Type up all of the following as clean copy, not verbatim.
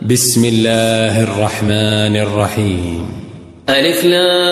بسم الله الرحمن الرحيم. ألف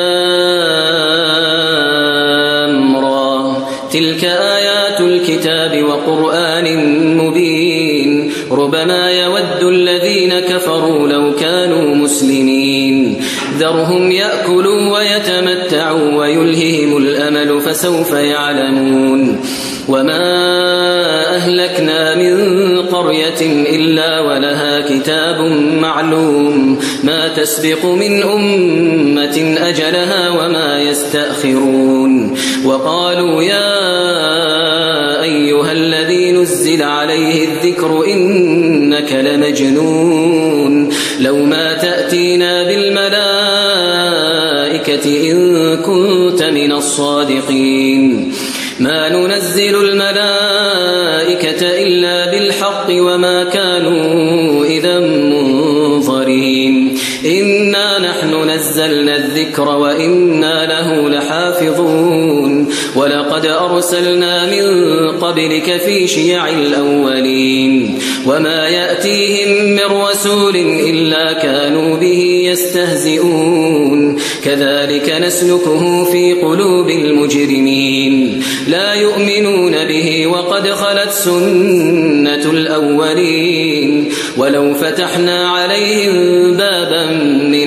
لام را تلك آيات الكتاب وقرآن مبين ربما يود الذين كفروا لو كانوا مسلمين ذرهم يأكلوا ويتمتعوا ويلههم الأمل فسوف يعلمون وما أهلكنا من قرية إلا ولها كتاب معلوم ما تسبق من أمة أجلها وما يستأخرون وقالوا يا أيها الذي نزل عليه الذكر إنك لمجنون لو ما تأتينا بالملائكة إن كنت من الصادقين ما ننزل الملائكة إلا بالحق وما كانوا إذا منظرين إنا نحن نزلنا الذكر وإنا له لحافظون ولقد أرسلنا من قبلك في شيع الأولين وما يأتيهم من رسول إلا كانوا به يستهزئون كذلك نسلكه في قلوب المجرمين لا يؤمنون به وقد خلت سنة الأولين ولو فتحنا عليهم بابا من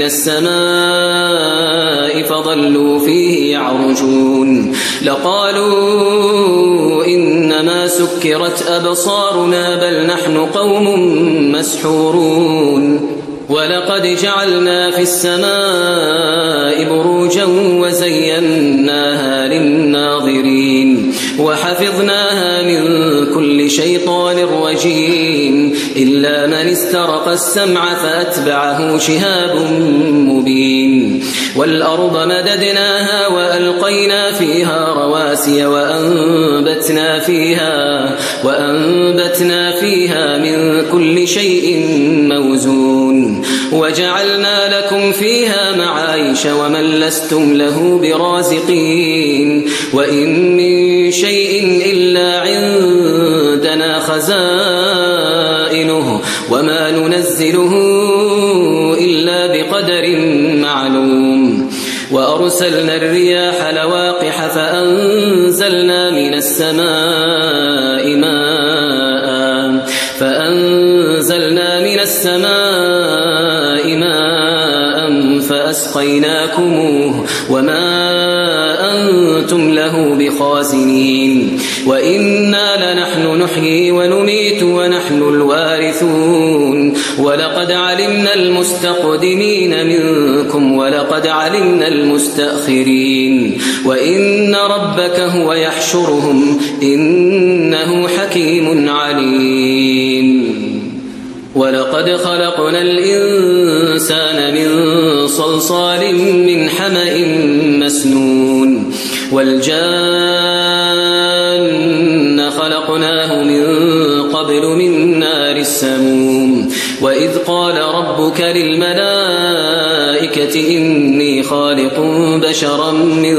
السماء فظلوا فيه يعرجون لقالوا إنما سكرت أبصارنا بل نحن قوم مسحورون ولقد جعلنا في السماء بروجا وزيناها للناظرين وحفظناها من كل شيطان رجيم إلا من استرق السمع فأتبعه شهاب مبين والأرض مددناها وألقينا فيها رواسي وأنبتنا فيها من كل شيء موزون وجعلنا لكم فيها معايش ومن لستم له برازقين وإن من شيء إلا عندنا خزائنه وما ننزله إلا بقدر معلوم وأرسلنا الرياح لواقح فأنزلنا من السماء ماء فأسقيناكموه وما أنتم له بخازنين وإنا لنحن نحيي ونميت ونحن الوارثون ولقد علمنا المستقدمين منكم ولقد علمنا المستأخرين وإن ربك هو يحشرهم إنه حكيم عليم ولقد خلقنا الإنسان من صلصال من حمأ مسنون والجان خلقناه من قبل من نار السموم وإذ قال ربك للملائكة إني خالق بشرا من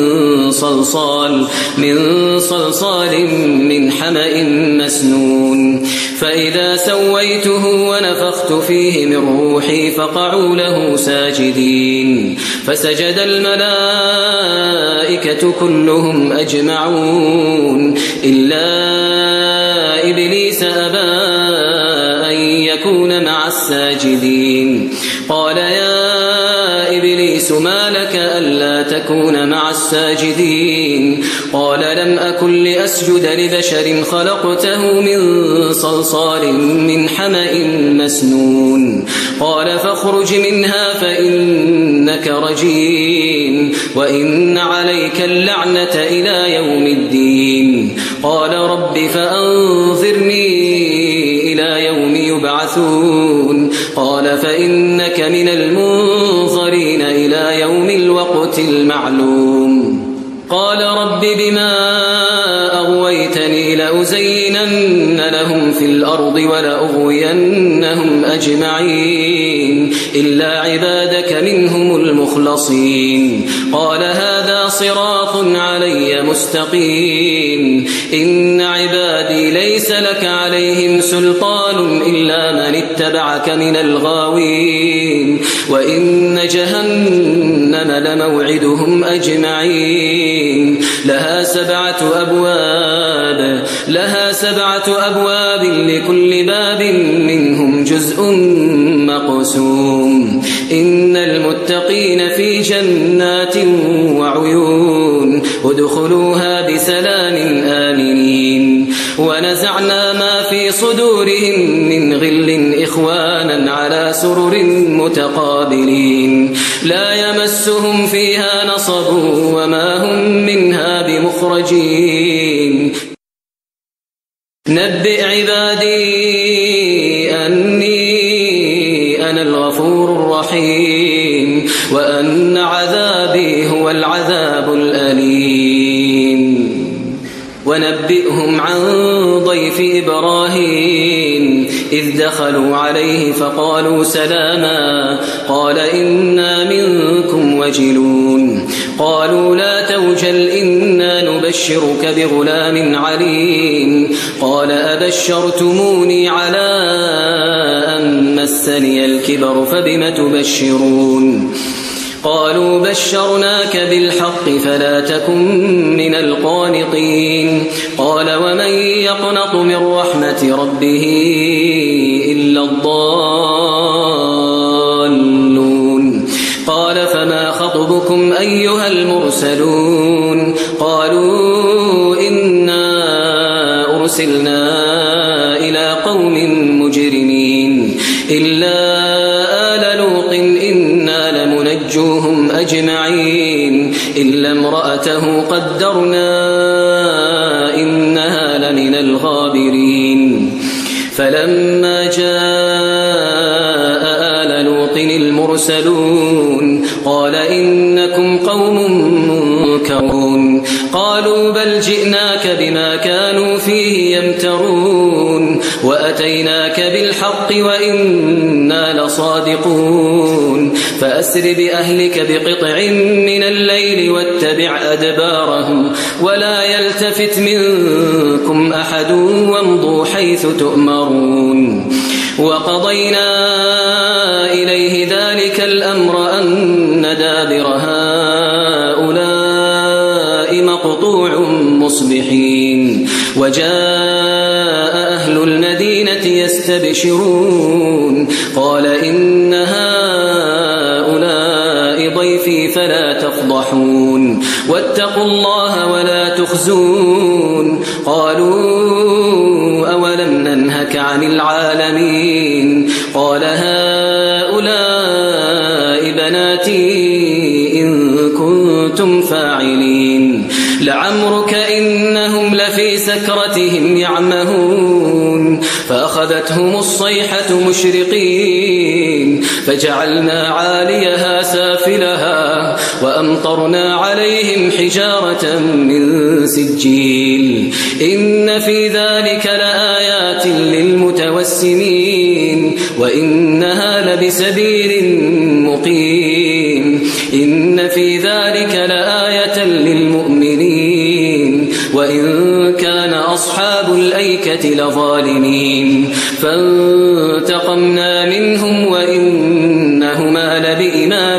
صلصال من حمأ مسنون فإذا سويته ونفخت فيه من روحي فقعوا له ساجدين فسجد الملائكة كلهم أجمعون إلا إبليس أبى أن يكون مع الساجدين قال يا إبليس ما لك ألا تكون مع الساجدين قال لم أكن لأسجد لبشر خلقته من صلصال من حمأ مسنون قال فاخرج منها فإنك رجيم وإن عليك اللعنة إلى يوم الدين قال رب فأنظرني إلى يوم يبعثون قال فإنك من المنظرين إلى يوم الوقت المعلوم قال رب بما أغويتني لأزينن لهم في الأرض ولأغوينهم أجمعين إلا عبادك منهم المخلصين قال هذا صراط علي مستقيم إن عبادي ليس لك عليهم سلطان إلا من اتبعك من الغاوين وإن جهنم لموعدهم أجمعين لها سبعة أبواب لكل باب منهم جزء مقسوم إن المتقين في جنات وعيون ادخلوها بسلام آمنين ونزعنا ما في صدورهم من غل إخوانا على سرر متقابلين لا يمسهم فيها نصب وما هم منها بمخرجين نبئ عبادي أني أنا الغفور الرحيم وأن عذابي هو العذاب الأليم ونبئهم عن ضيف إبراهيم إذ دخلوا عليه فقالوا سلاما قال إنا منكم وجلون قالوا لا توجل إنا نبشرك بغلام عليم قال أبشرتموني على أن مسني الكبر فبم تبشرون قالوا بشرناك بالحق فلا تكن من القانطين قال ومن يقنط من رحمة ربه إلا الضالون قال فما خطبكم أيها المرسلون قالوا إنا أرسلنا إلى قوم مجرمين إلا آل لوط إنا لمنجوهم أجمعين إلا امرأته قدرنا إنها لمن الغابرين فلما جاء آل لوط المرسلون قال إنكم قوم منكرون قالوا بل جئناك بما كانوا فيه يمترون وأتيناك بالحق وإنا لصادقون فأسر بأهلك بقطع من الليل واتبع أدبارهم ولا يلتفت منكم أحد وامضوا حيث تؤمرون وقضينا إليه ذلك الأمر أن دابر هؤلاء مقطوع مصبحين وجاء أهل المدينة يستبشرون قال إن هؤلاء ضيفي فلا تفضحون واتقوا الله ولا تخزون قالوا أولم ننهك عن العالمين قال هؤلاء بناتي إن كنتم فاعلين لعمرك إنهم لفي سكرتهم يعمهون فأخذتهم الصيحة مشرقين فجعلنا عاليها سافلها وأمطرنا عليهم حجارة من سجيل إن في ذلك لآيات للمتوسمين وإنها لبسبيل مقيم إن في ذلك لآية للمؤمنين وإن كان أصحاب الأيكة لظالمين فانتقمنا منهم وإنهما لبإمام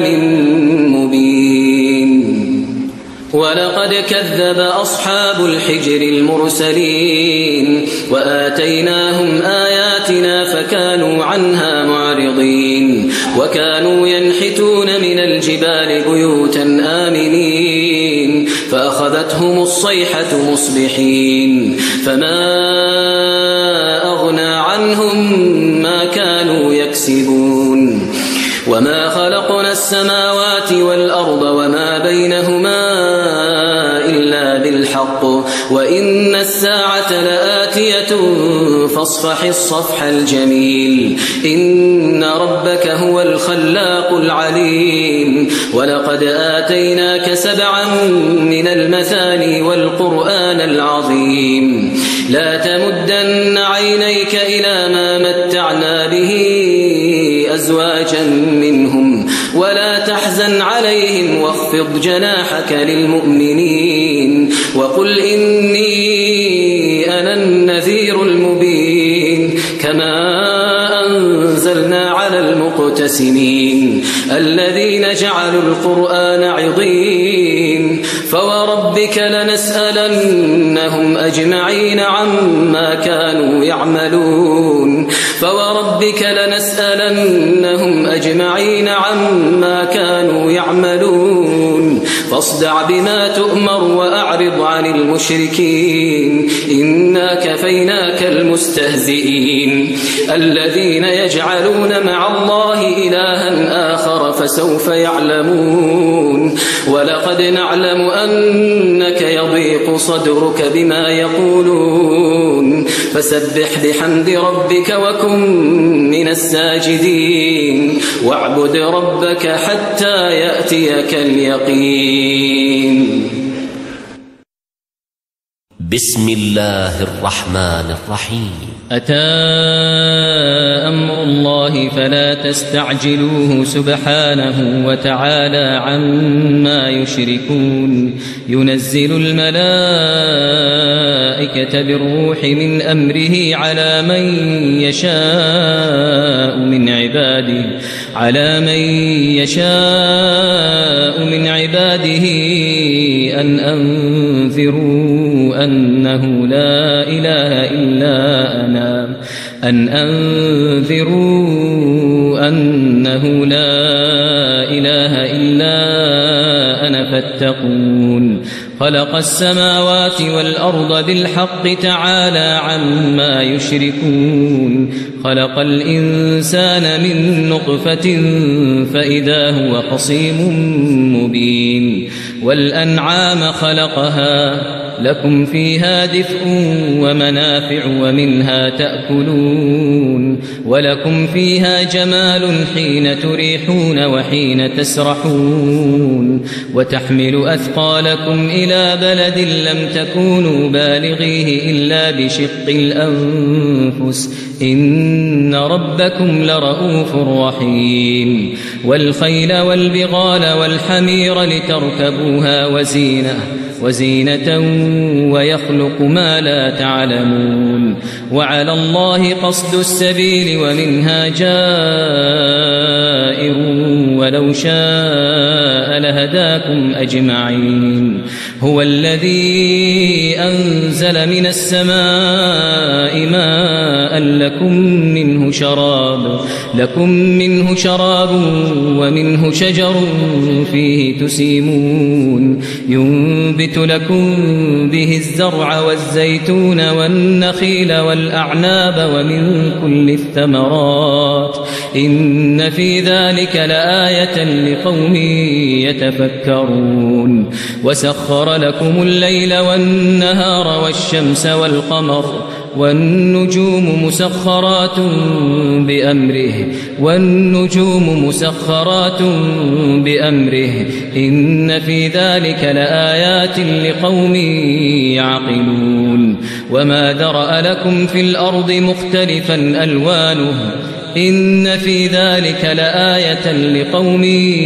مبين ولقد كذب أصحاب الحجر المرسلين وآتيناهم آياتنا فكانوا عنها معرضين وكانوا ينحتون من الجبال بيوتا آمنين فأخذتهم الصيحة مصبحين فما أغنى عنهم ما كانوا يكسبون وما خلقنا السماوات والأرض وما بينهما إلا بالحق وإن الساعة لآتية فاصفح الصفح الجميل إن ربك هو الخلاق العليم ولقد آتيناك 7 من المثاني والقرآن العظيم لا تمدن عينيك إلى ما متعنا به أزواجا منهم ولا تحزن عليهم واخفض جناحك للمؤمنين وقل إني أنا النذير المبين كما أنزلنا على المقتسمين الذين جعلوا القرآن عضين فوربك لنسألنهم أجمعين عما كانوا يعملون فاصدع بما تؤمر وأعرض عن المشركين إنا كفيناك المستهزئين الذين يجعلون مع الله إلها آخر فسوف يعلمون ولقد نعلم أنك يضيق صدرك بما يقولون فسبح بحمد ربك وكن من الساجدين واعبد ربك حتى يأتيك اليقين. بسم الله الرحمن الرحيم. أتى أمر الله فلا تستعجلوه سبحانه وتعالى عما يشركون ينزل الملائكة بالروح من أمره على من يشاء من عباده أن أنذروا أنه لا إله إلا أنا فاتقون. خلق السماوات والأرض بالحق تعالى عما يشركون. خلق الإنسان من نطفة فإذا هو خصيم مبين. والأنعام خلقها لكم فيها دفء ومنافع ومنها تأكلون ولكم فيها جمال حين تريحون وحين تسرحون وتحمل أثقالكم إلى بلد لم تكونوا بالغيه إلا بشق الأنفس إن ربكم لرؤوف رحيم. والخيل والبغال والحمير لتركبوها وزينة ويخلق ما لا تعلمون. وعلى الله قصد السبيل ومنها جائر ولو شاء لهداكم أجمعين. هو الذي أنزل من السماء ماء لكم منه شراب ومنه شجر فيه تسيمون ينبت لكم به الزرع والزيتون والنخيل والأعناب ومن كل الثمرات إن في ذلك لآية لقوم يتفكرون. وسخر لكم الليل والنهار والشمس والقمر والنجوم مسخرات بأمره إن في ذلك لآيات لقوم يعقلون. وما ذرأ لكم في الأرض مختلفا ألوانه إن في ذلك لآية لقوم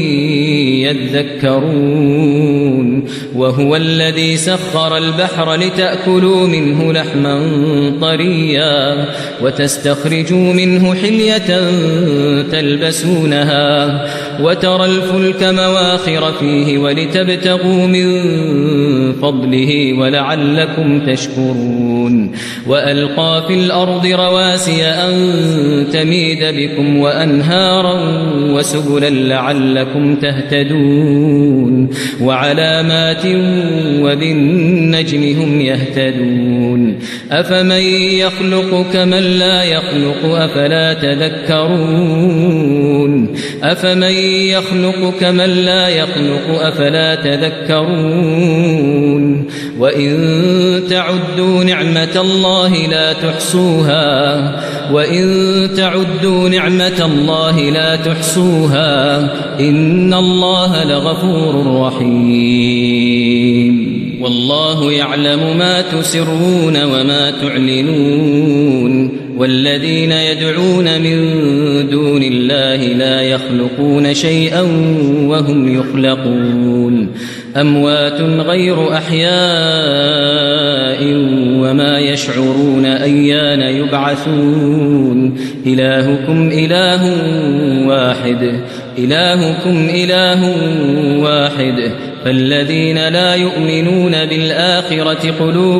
يذكرون. وهو الذي سخر البحر لتأكلوا منه لحما طريا وتستخرجوا منه حلية تلبسونها وترى الفلك مواخر فيه ولتبتغوا من فضله ولعلكم تشكرون. وألقى في الأرض رواسي أن تميد بكم وأنهارا وسبلا لعلكم تهتدون. وعلامات وبالنجم هم يهتدون. أفمن يخلق كمن لا يخلق أفلا تذكرون. وإن تعدوا نعمة الله لا تحصوها إن الله لغفور رحيم. والله يعلم ما تسرون وما تعلنون والذين يدعون من دون الله لا يخلقون شيئا وهم يخلقون أموات غير أحياء وما يشعرون أيان يبعثون إلهكم إله واحد فالذين لا يؤمنون بالآخرة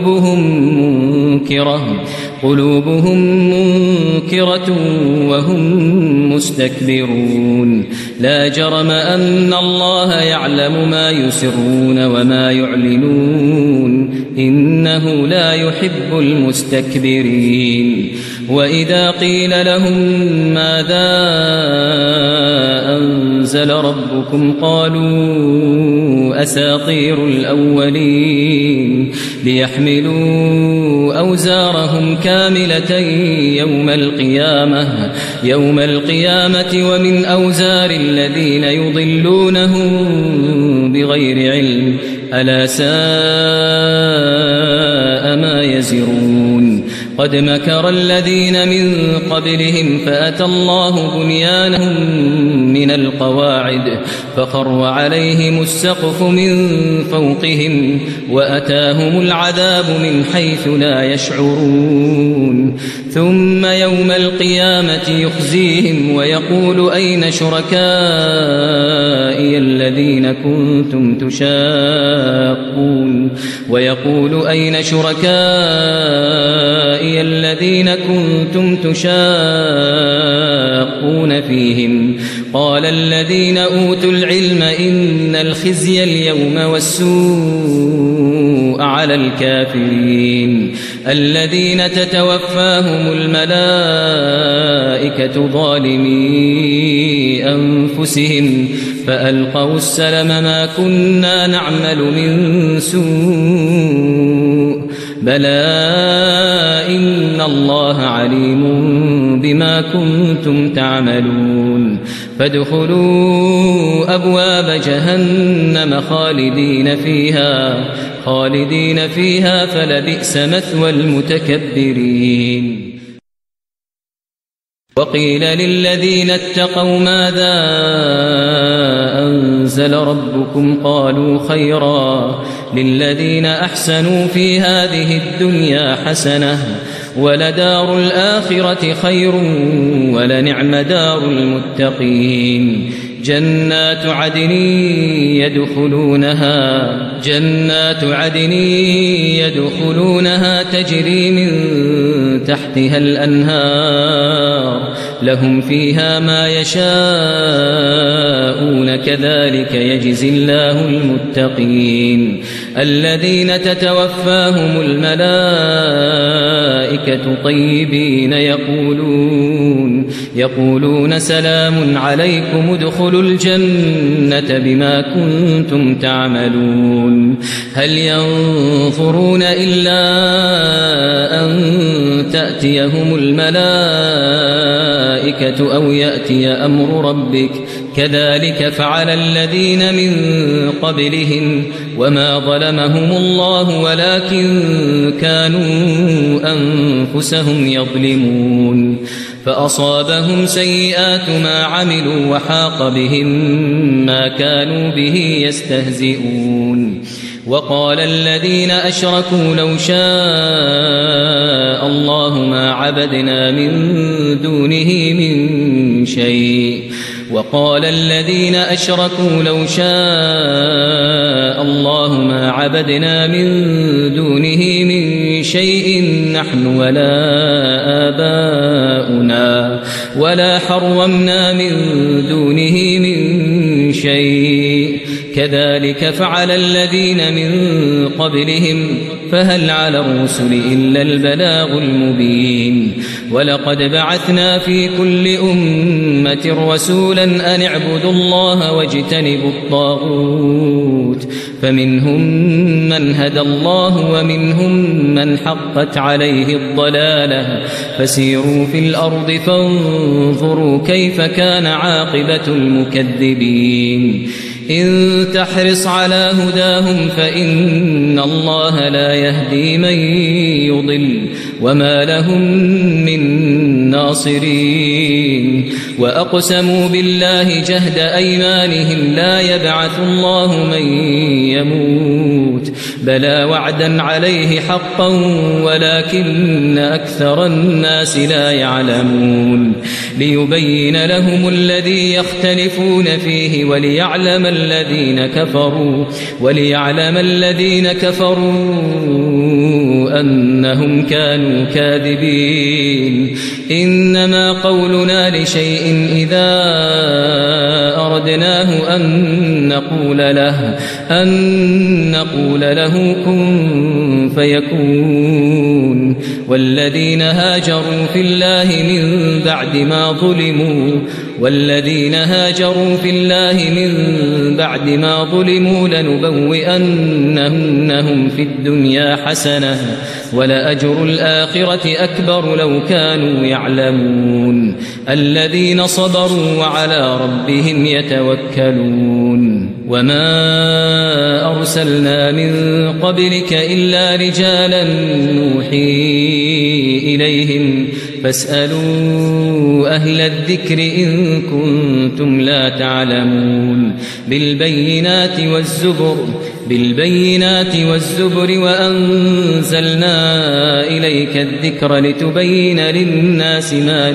قلوبهم منكرة وهم مستكبرون لا جرم أن الله يعلم ما يسرون وما يعلنون إنه لا يحب المستكبرين وإذا قيل لهم ماذا أنزل ربكم قالوا أساطير الأولين ليحملوا أوزارهم كاملة يوم القيامة ومن أوزار الذين يضلونهم بغير علم ألا ساء ما يزرون قد مكر الذين من قبلهم فأتى الله بنيانهم من القواعد فخر عليهم السقف من فوقهم وأتاهم العذاب من حيث لا يشعرون ثم يوم القيامة يخزيهم ويقول أين شركائي الذين كنتم تشاقون فيهم قال الذين أوتوا العلم إن الخزي اليوم والسوء على الكافرين الذين تتوفاهم الملائكة ظالمي أنفسهم فألقوا السلم ما كنا نعمل من سوء بلى إن الله عليم بما كنتم تعملون فادخلوا أبواب جهنم خالدين فيها فلبئس مثوى المتكبرين وقيل للذين اتقوا ماذا أنزل ربكم قالوا خيرا للذين أحسنوا في هذه الدنيا حسنة ولدار الآخرة خير ولنعم دار المتقين جنات عدن يدخلونها تجري من تحتها الأنهار لهم فيها ما يشاءون كذلك يجزي الله المتقين الذين تتوفاهم الملائكة طيبين يقولون سلام عليكم ادخلوا الجنة بما كنتم تعملون هل ينظرون إلا أن تأتيهم الملائكة أو يأتي أمر ربك كذلك فعل الذين من قبلهم وما ظلمهم الله ولكن كانوا أنفسهم يظلمون فأصابهم سيئات ما عملوا وحاق بهم ما كانوا به يستهزئون وقال الذين أشركوا لو شاء الله ما عبدنا من دونه من شيء وقال الذين أشركوا لو شاء الله ما عبدنا من دونه من شيء نحن ولا آباؤنا ولا حرمنا من دونه من شيء كذلك فعل الذين من قبلهم فهل على الرسل إلا البلاغ المبين ولقد بعثنا في كل أمة رسولا أن اعبدوا الله واجتنبوا الطاغوت فمنهم من هدى الله ومنهم من حقت عليه الضلالة فسيروا في الأرض فانظروا كيف كان عاقبة المكذبين إن تحرص على هداهم فإن الله لا يهدي من يضل وما لهم من ناصرين وأقسموا بالله جهد أيمانهم لا يبعث الله من يموت بلى وعدا عليه حقا ولكن أكثر الناس لا يعلمون ليبين لهم الذي يختلفون فيه وليعلم الذين كفروا أنهم كانوا كاذبين إنما قولنا لشيء إذا أردناه أن نقول له كن فيكون والذين هاجروا في الله من بعد ما ظلموا لنبوئنهم في الدنيا حسنة ولأجر الآخرة أكبر لو كانوا يعلمون الذين صبروا وعلى ربهم يتوكلون وما أرسلنا من قبلك إلا رجالا نوحي إليهم فاسألوا أهل الذكر إن كنتم لا تعلمون بالبينات والزبر وأنزلنا إليك الذكر لتبين للناس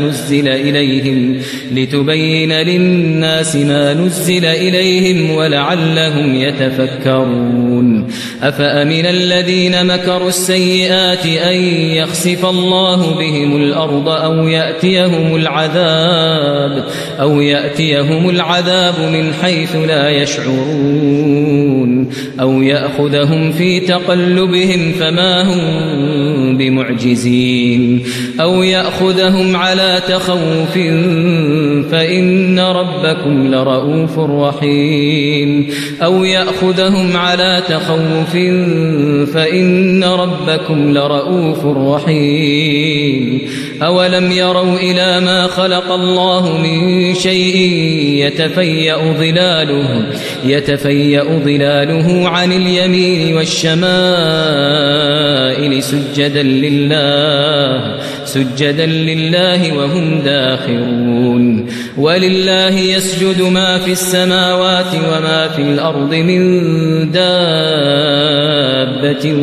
ما نزل إليهم ولعلهم يتفكرون أفأمن الذين مكروا السيئات أن يخسف الله بهم الأرض أو يأتيهم العذاب من حيث لا يشعرون أو يأخذهم في تقلبهم فما هم بمعجزين أو يأخذهم على تخوف فإن ربكم لرؤوف رحيم أولم يروا إلى ما خلق الله من شيء يتفيأ ظلاله عن اليمين والشمائل سجدا لله وهم داخرون ولله يسجد ما في السماوات وما في الأرض من دابة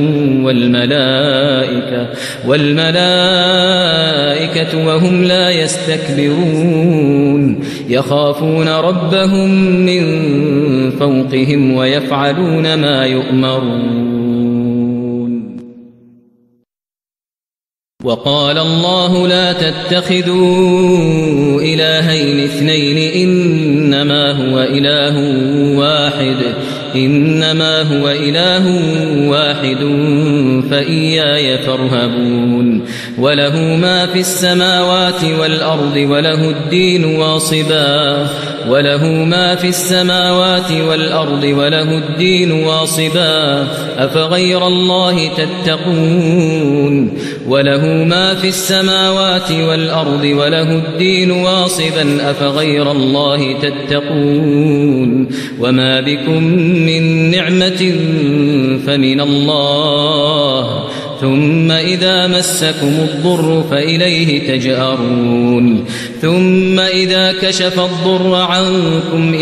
والملائكة وهم لا يستكبرون يخافون ربهم من فوقهم ويفعلون ما يؤمرون وقال الله لا تتخذوا إلهين اثنين إنما هو إله واحد فإياي فارهبون وله ما في السماوات والأرض وله الدين واصبا أفغير الله تتقون وله ما في السماوات والأرض وله الدين واصبا أفغير الله تتقون وما بكم من نعمة فمن الله ثم إذا مسكم الضر فإليه تجأرون ثم إذا كشف الضر عنكم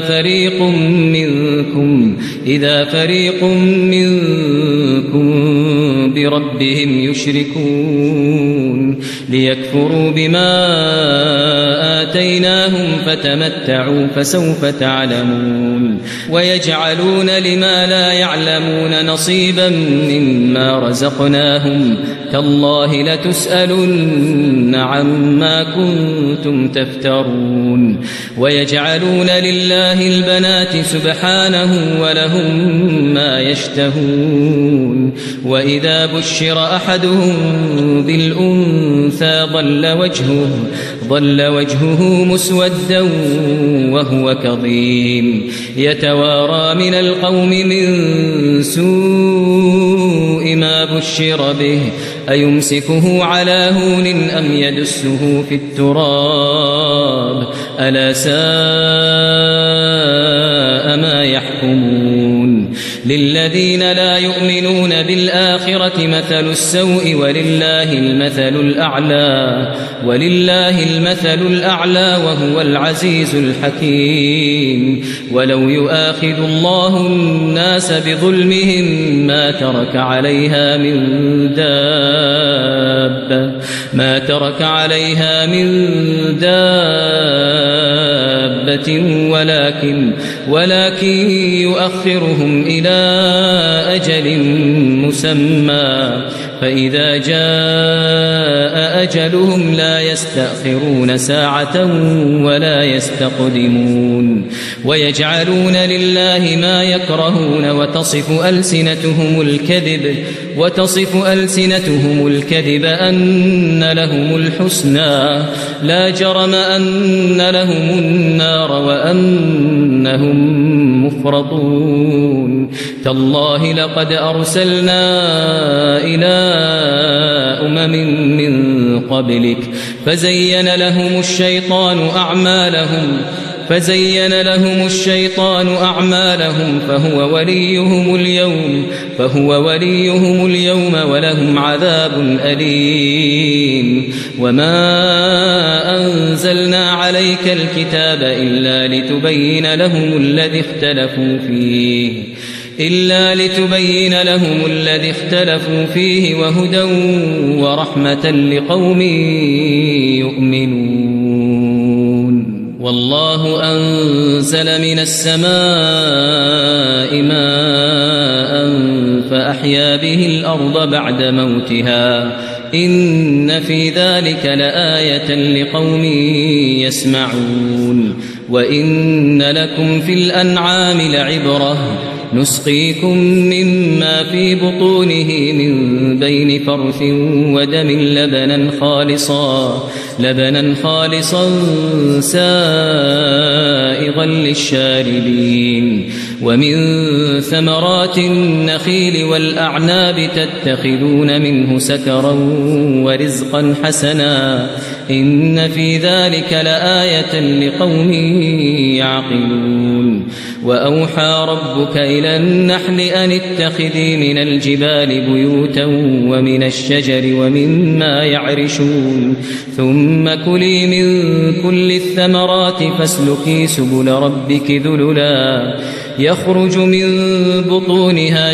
إذا فريق منكم بربهم يشركون ليكفروا بما آتيناهم فتمتعوا فسوف تعلمون ويجعلون لما لا يعلمون نصيبا مما رزقناهم تالله لتسألن عما كنتم تفترون ويجعلون لله البنات سبحانه ولهم ما يشتهون وإذا بشر أحدهم بالأنثى ظل وجهه مسودا وهو كظيم يتوارى من القوم من سوء ما بشر به أيمسكه على هون أم يدسه في التراب ألا ساء ما الآخرة مثل السوء ولله المثل الأعلى وهو العزيز الحكيم. ولو يؤاخذ الله الناس بظلمهم ما ترك عليها من دابة ولكن يؤخرهم إلى أجل مسمى فإذا جاء أجلهم لا يستأخرون ساعة ولا يستقدمون. ويجعلون لله ما يكرهون وتصف ألسنتهم الكذب أن لهم الحسنى لا جرم أن لهم النار وأنهم مفرطون. تالله لقد أرسلنا إلى أمم من قبلك فزين لهم الشيطان أعمالهم فهو وليهم اليوم ولهم عذاب أليم. وما أنزلنا عليك الكتاب إلا لتبين لهم الذي اختلفوا فيه وهدى ورحمة لقوم يؤمنون. والله أنزل من السماء ماء فأحيا به الأرض بعد موتها إن في ذلك لآية لقوم يسمعون. وإن لكم في الأنعام لعبرة نسقيكم مما في بطونه من بين فرث ودم لبنا خالصا سائغا للشاربين. ومن ثمرات النخيل والأعناب تتخذون منه سكرا ورزقا حسنا إن في ذلك لآية لقوم يعقلون. وأوحى ربك إلى النحل أن اتخذي من الجبال بيوتا ومن الشجر ومما يعرشون ثم كلي من كل الثمرات فاسلكي سبل ربك ذللا يخرج من بطونها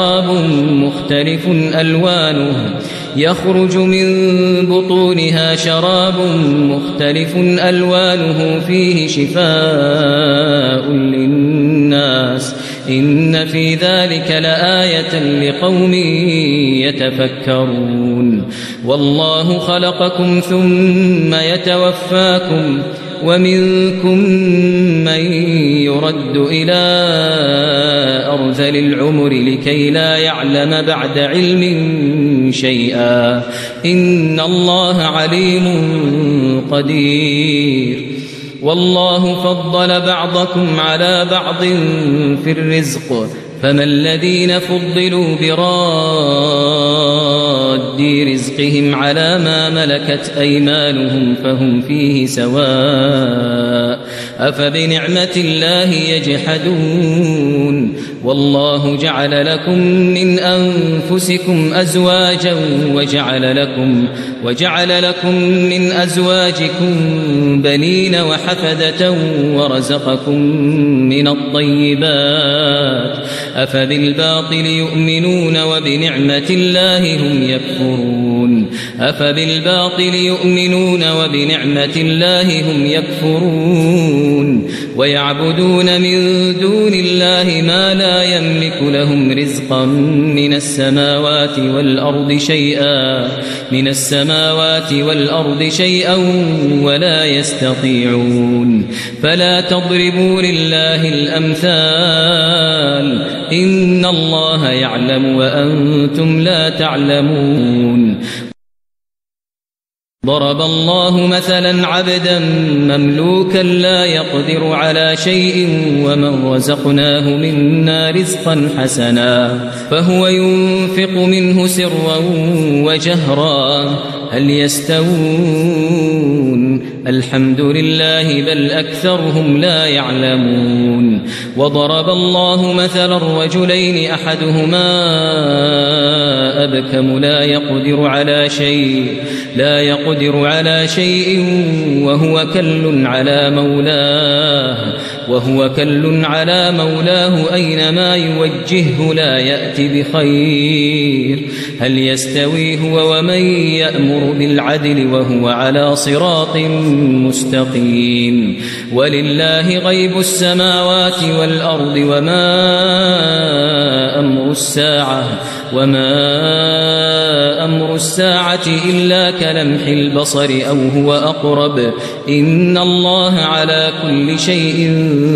شراب مختلف ألوانه فيه شفاء للناس إن في ذلك لآية لقوم يتفكرون. والله خلقكم ثم يتوفاكم ومنكم من يرد إلى أرذل العمر لكي لا يعلم بعد علم شيئا إن الله عليم قدير. والله فضل بعضكم على بعض في الرزق فما الذين فضلوا براد رزقهم على ما ملكت أيمانهم فهم فيه سواء أفبنعمة الله يجحدون. والله جعل لكم من أنفسكم أزواجا وجعل لكم من أزواجكم بنين وحفدة ورزقكم من الطيبات أفبالباطل يؤمنون وبنعمة الله هم يكفرون ويعبدون من دون الله ما لا يملك لهم رزقا من السماوات والأرض شيئا ولا يستطيعون. فلا تضربوا لله الأمثال إن الله يعلم وأنتم لا تعلمون. ضرب الله مثلا عبدا مملوكا لا يقدر على شيء ومن رزقناه منا رزقا حسنا فهو ينفق منه سرا وجهرا هل يستوون الحمد لله بل أكثرهم لا يعلمون وضرب الله مثلا رجلين أحدهما أبكم لا يقدر على شيء وهو كل على مولاه أينما يوجهه لا يأتي بخير هل يستوي هو ومن يأمر بالعدل وهو على صراط مستقيم ولله غيب السماوات والأرض وما أمر الساعة إلا كلمح البصر أو هو أقرب إن الله على كل شيء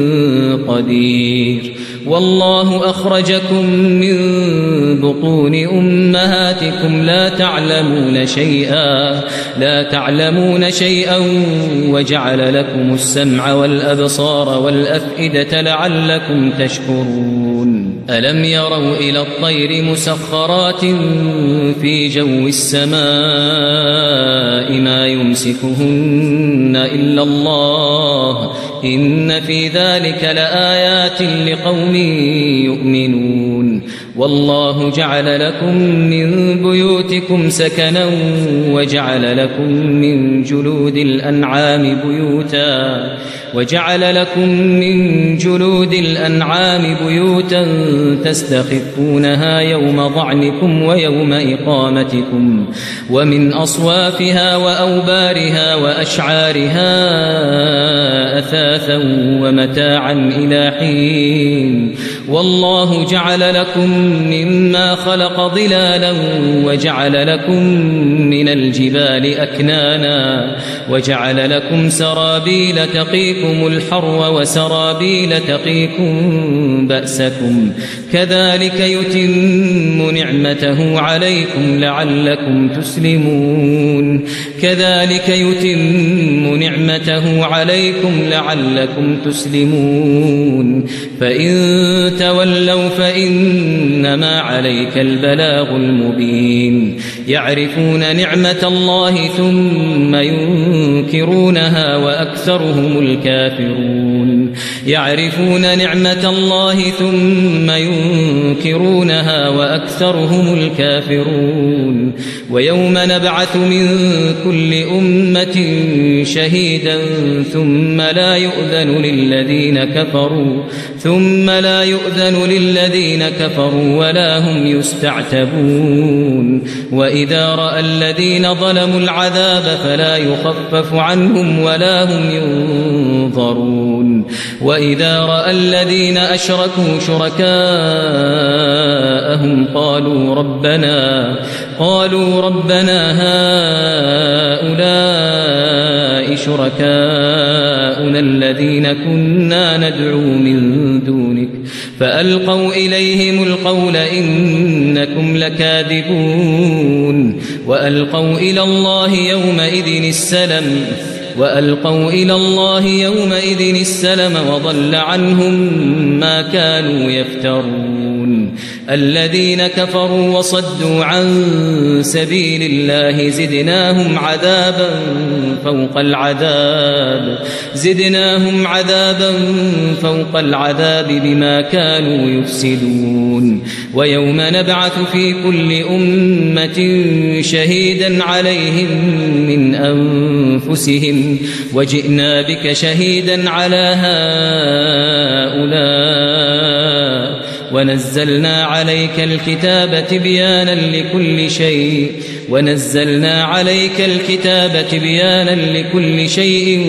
قدير والله أخرجكم من بطون أمهاتكم لا تعلمون شيئا وجعل لكم السمع والأبصار والأفئدة لعلكم تشكرون ألم يروا إلى الطير مسخرات في جو السماء ما يمسكهن إلا الله إن في ذلك لآيات لقوم يؤمنون والله جعل لكم من بيوتكم سكنا وجعل لكم من جلود الأنعام بيوتا تستخفونها يوم ضعنكم ويوم إقامتكم ومن أصوافها وأوبارها وأشعارها أثاثا ومتاعا إلى حين والله جعل لكم مما خلق ظلالا وجعل لكم من الجبال أكنانا وجعل لكم سرابيل تقيكم الحر وسرابيل تقيكم بأسكم كذلك يتم نعمته عليكم لعلكم تسلمون فإن تولوا فإنما عليك البلاغ المبين يعرفون نعمة الله ثم ينكرونها وأكثرهم الكافرون ويوم نبعث من كل أمة شهيدا ثم لا يؤذن للذين كفروا ولا هم يستعتبون وإذا رأى الذين ظلموا العذاب فلا يخفف عنهم ولا هم ينظرون وإذا رأى الذين أشركوا شركاءهم قالوا ربنا هؤلاء شركاؤنا الذين كنا ندعو من دونك فألقوا إليهم القول إنكم لكاذبون وألقوا إلى الله يومئذ السلم وضل عنهم ما كانوا يفترون الذين كفروا وصدوا عن سبيل الله زدناهم عذابا فوق العذاب بما كانوا يفسدون ويوم نبعث في كل أمة شهيدا عليهم من أنفسهم وجئنا بك شهيدا على هؤلاء ونزلنا عليك الكتاب تبيانا لكل شيء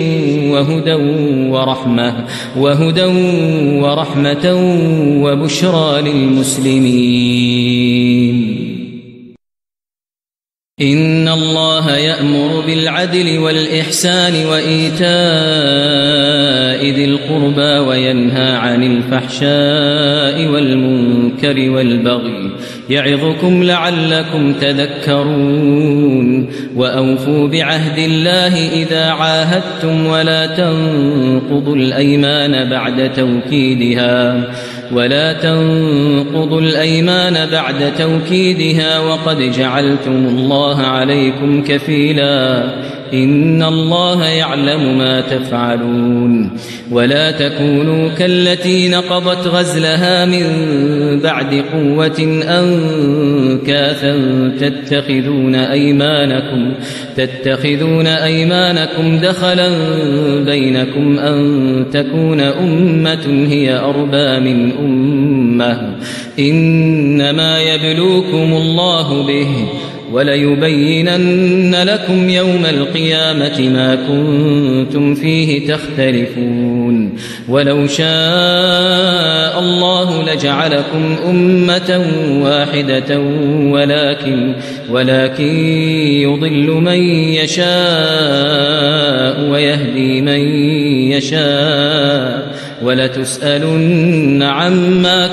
وهدى ورحمة وبشرى للمسلمين إن الله يأمر بالعدل والإحسان وإيتاء ذي القربى وينهى عن الفحشاء والمنكر والبغي يعظكم لعلكم تذكرون وأوفوا بعهد الله إذا عاهدتم ولا تنقضوا الأيمان بعد توكيدها وقد جعلتم الله عليكم كفيلا إن الله يعلم ما تفعلون ولا تكونوا كالتي نقضت غزلها من بعد قوة أنكاثا تتخذون أيمانكم دخلا بينكم أن تكون أمة هي أربى من أمة إنما يبلوكم الله به وليبينن لكم يوم القيامة ما كنتم فيه تختلفون ولو شاء الله لجعلكم أمة واحدة ولكن يضل من يشاء ويهدي من يشاء ولتسألن عما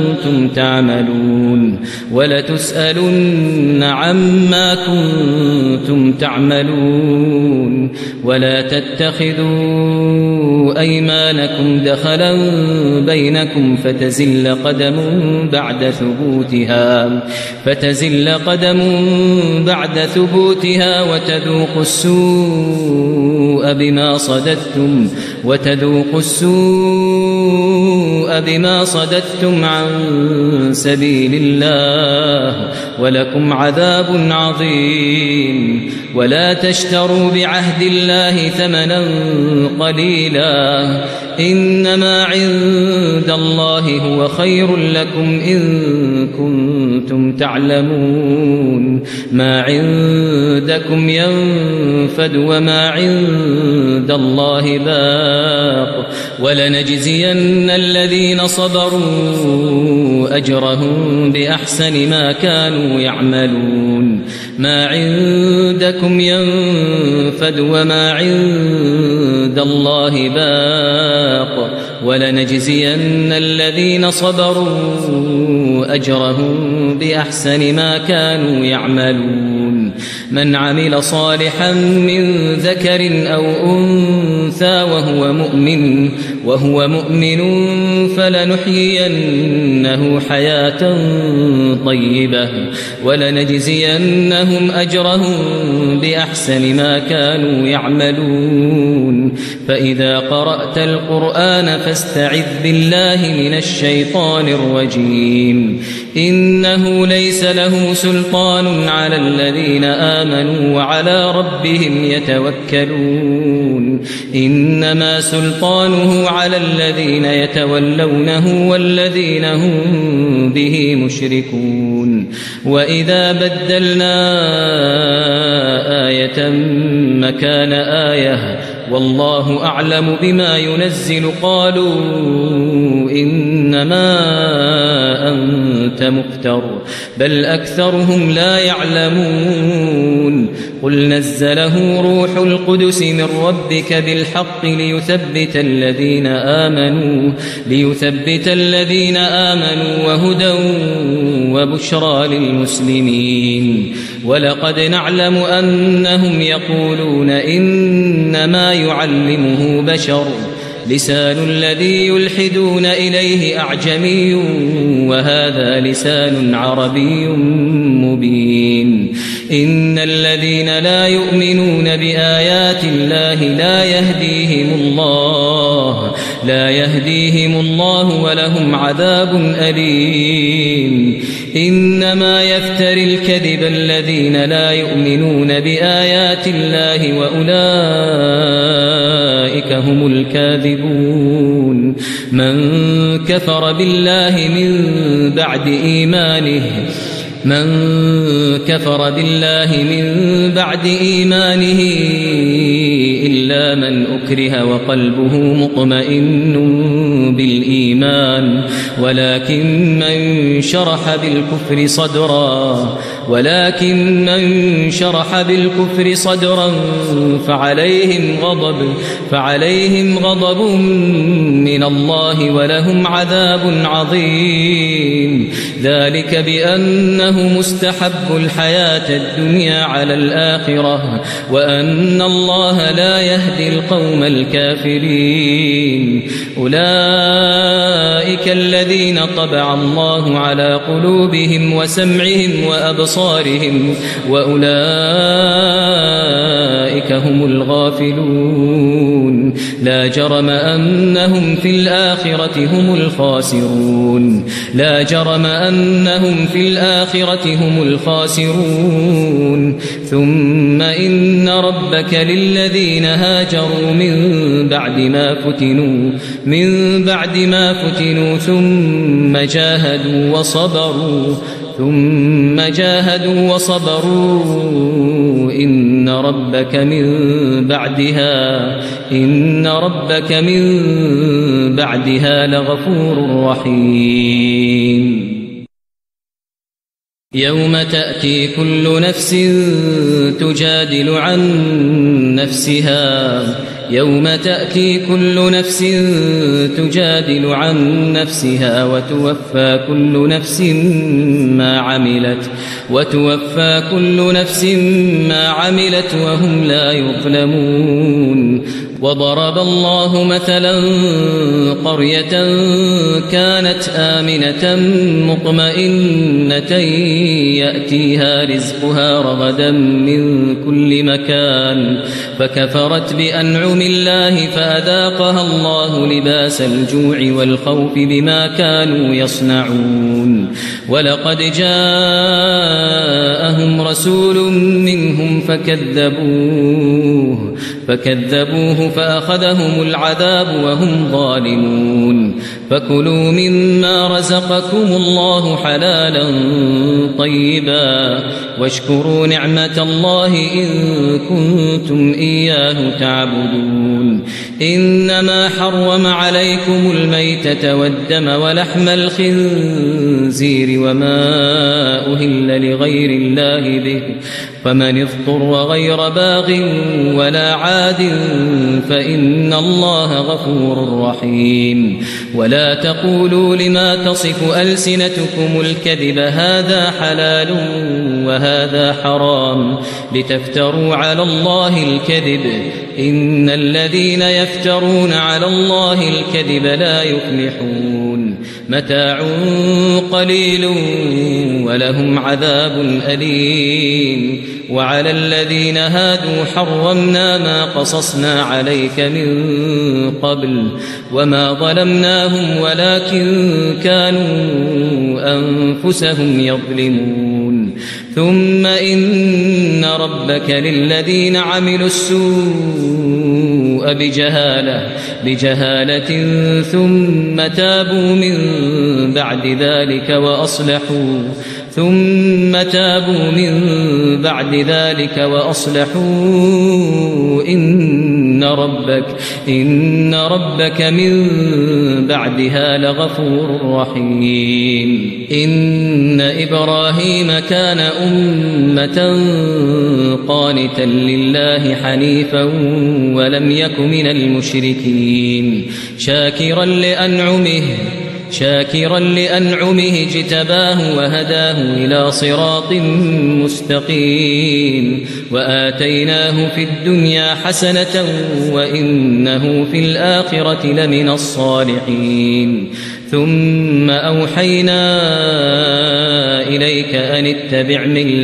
كنتم تعملون ولا تتخذوا أيمانكم دخلا بينكم فتزل قدم بعد ثبوتها وتذوقوا السوء بما صددتم عن سبيل الله ولكم عذاب عظيم ولا تشتروا بعهد الله ثمنا قليلا إنما عند الله هو خير لكم إن كنتم تعلمون ما عندكم ينفد وما عند الله باق ولنجزين الذين صبروا أجرهم بأحسن ما كانوا يعملون ما عندكم ينفد وما عند الله باق ولنجزين الذين صبروا أجرهم بأحسن ما كانوا يعملون من عمل صالحا من ذكر أو أنثى وهو مؤمن فلنحيينه حياة طيبة ولنجزينهم أجرهم بأحسن ما كانوا يعملون فإذا قرأت القرآن فاستعذ بالله من الشيطان الرجيم إنه ليس له سلطان على الذين آمنوا وعلى ربهم يتوكلون إنما سلطانه على الذين يتولونه والذين هم به مشركون وإذا بدلنا آية مكان آية والله أعلم بما ينزل قالوا إنما أنت مفتر بل أكثرهم لا يعلمون قل نزله روح القدس من ربك بالحق ليثبت الذين آمنوا وهدى وبشرى للمسلمين ولقد نعلم أنهم يقولون إنما يعلمه بشر لسان الذي يلحدون إليه أعجمي وهذا لسان عربي مبين إن الذين لا يؤمنون بآيات الله لا يهديهم الله ولهم عذاب أليم إنما يفتري الكذب الذين لا يؤمنون بآيات الله وأولئك هم الكاذبون من كفر بالله من بعد إيمانه إلا من أكره وقلبه مطمئن بالإيمان ولكن من شرح بالكفر صدرا فعليهم غضب من الله ولهم عذاب عظيم ذلك بأنه مستحب الحياة الدنيا على الآخرة وأن الله لا يهدي القوم الكافرين أولئك الذين طبع الله على قلوبهم وسمعهم وأبصارهم بأبصارهم وأولئك هم الغافلون لا جرم أنهم في الآخرة هم الخاسرون لا جرم أنهم في الآخرة هم الخاسرون ثم إن ربك للذين هاجروا من بعد ما فتنوا ثم جاهدوا وصبروا إن ربك من بعدها لغفور رحيم يوم تأتي كل نفس تجادل عن نفسها وتوفى كل نفس ما عملت وهم لا يظلمون وضرب الله مثلا قرية كانت آمنة مطمئنة يأتيها رزقها رغدا من كل مكان فكفرت بأنعم الله فأذاقها الله لباس الجوع والخوف بما كانوا يصنعون ولقد جاءهم رسول منهم فكذبوه فأخذهم العذاب وهم ظالمون فكلوا مما رزقكم الله حلالا طيبا واشكروا نعمة الله إن كنتم إياه تعبدون إنما حرم عليكم الميتة والدم ولحم الخنزير وما أهل لغير الله به فمن اضطر غير باغ ولا عاد فإن الله غفور رحيم ولا تقولوا لما تصف ألسنتكم الكذب هذا حلال وهذا حرام لتفتروا على الله الكذب إن الذين يفترون على الله الكذب لا يفلحون متاع قليل ولهم عذاب أليم وعلى الذين هادوا حرمنا ما قصصنا عليك من قبل وما ظلمناهم ولكن كانوا أنفسهم يظلمون ثم إن ربك للذين عملوا السوء بجهالة ثم تابوا من بعد ذلك وأصلحوا إن ربك من بعدها لغفور رحيم إن إبراهيم كان أمة قانتا لله حنيفا ولم يك من المشركين شاكرا لأنعمه اجتباه وهداه إلى صراط مستقيم وآتيناه في الدنيا حسنة وإنه في الآخرة لمن الصالحين ثم أوحينا إليك أن اتبع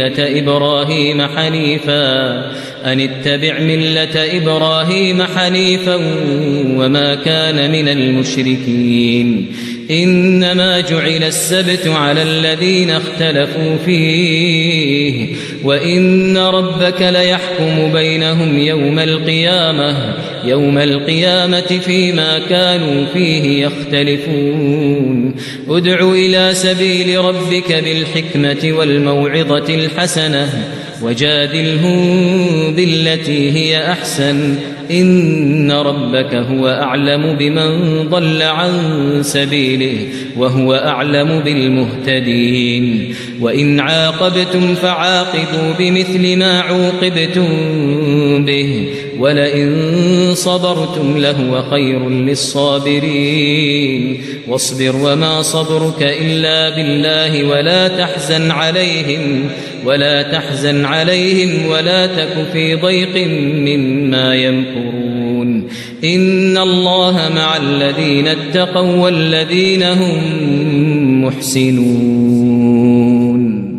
ملة إبراهيم حنيفا وما كان من المشركين إنما جعل السبت على الذين اختلفوا فيه وإن ربك ليحكم بينهم يوم القيامة فيما كانوا فيه يختلفون ادع إلى سبيل ربك بالحكمة والموعظة الحسنة وجادلهم بالتي هي أحسن إن ربك هو أعلم بمن ضل عن سبيله وهو أعلم بالمهتدين وإن عاقبتم فعاقبوا بمثل ما عوقبتم به ولئن صبرتم لهو خير للصابرين واصبر وما صبرك إلا بالله ولا تحزن عليهم ولا تك في ضيق مما يمكرون إن الله مع الذين اتقوا والذين هم محسنون